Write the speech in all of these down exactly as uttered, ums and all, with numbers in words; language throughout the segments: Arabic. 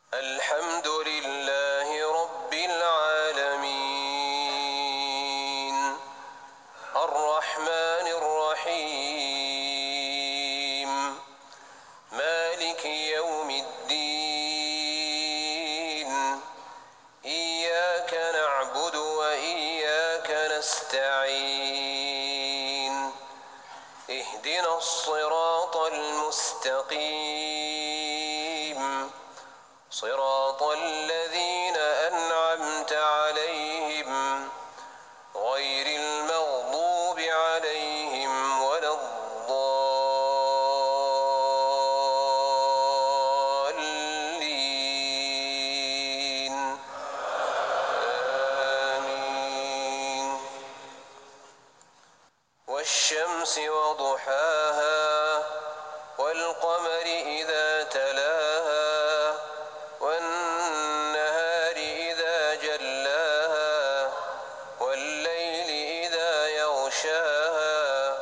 الحمد لله رب العالمين الرحمن الرحيم مالك يوم الدين إياك نعبد وإياك نستعين اهدنا الصراط المستقيم صراط الذين أنعمت عليهم غير المغضوب عليهم ولا الضالين آمين والشمس وضحاها والقمر إذا تلاها والنهار إذا جلاها والليل إذا يغشاها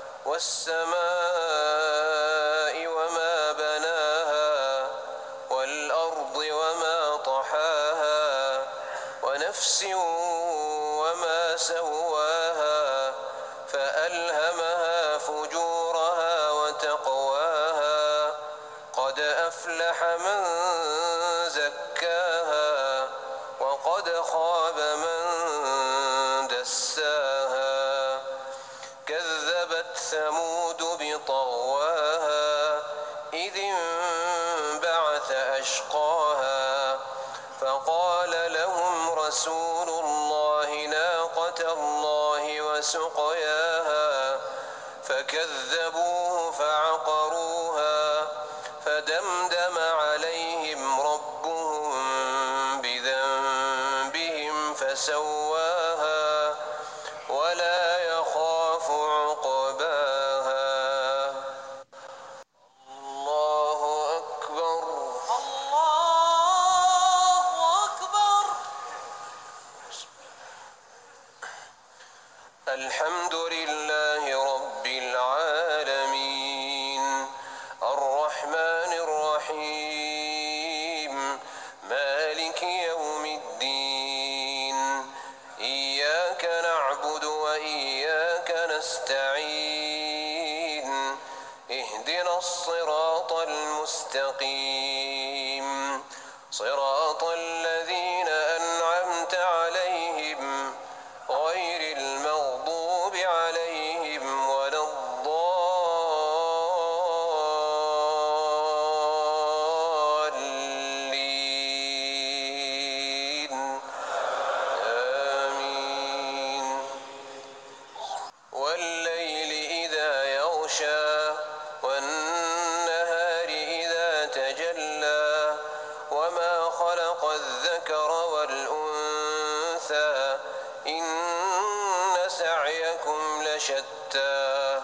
والسماء وما بناها والأرض وما طحاها ونفس وما سواها فألهمها فجورها وتقواها قد أفلح من زكاها وقد خاب من دساها كذبت ثمود بطغواها إذ انبعث أشقاها فقال لهم رسول الله ناقة الله وسقياها فكذبوه فعقروها فدمدم عليهم ربهم بذنبهم فسواها ولا يخاف عقباها الله أكبر الله أكبر. الحمد لله رب العالمين الرحمن الرحيم مالك يوم الدين إياك نعبد وإياك نستعين اهدنا الصراط المستقيم صراط الذين أنعمت عليهم غير المغضوب عليهم ولا الضالين آمين والليل إذا يغشى والنهار إذا تجلى وما خلق الذكر والأنثى إن سعيكم لشتى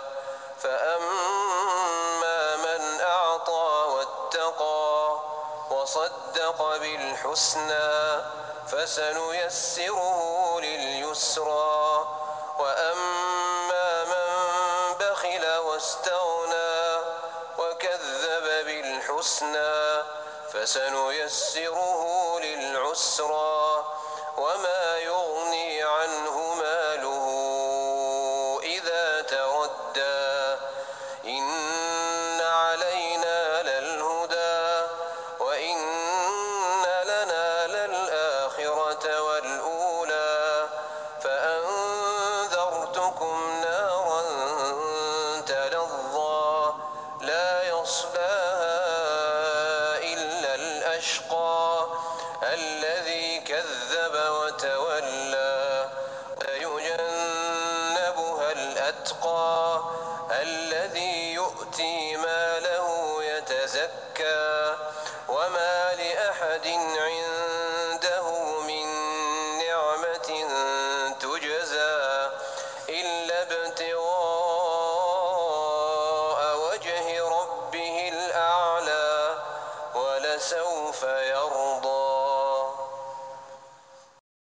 فأما من أعطى واتقى وصدق بالحسنى فسنيسره لليسرى وأما من بخل واستغنى وكذب بالحسنى فسنيسره للعسرى وما يغني عنه ماله إذا تردى إن علينا للهدى وإن لنا للآخرة والأولى فأنذرتكم نارا تلظى لا يصلاها إلا الأشقى الذي كذب وتولى ويجنبها الأتقى الذي يؤتي ماله يتزكى وما لأحد عنده من نعمة تجزى إلا ابتغاء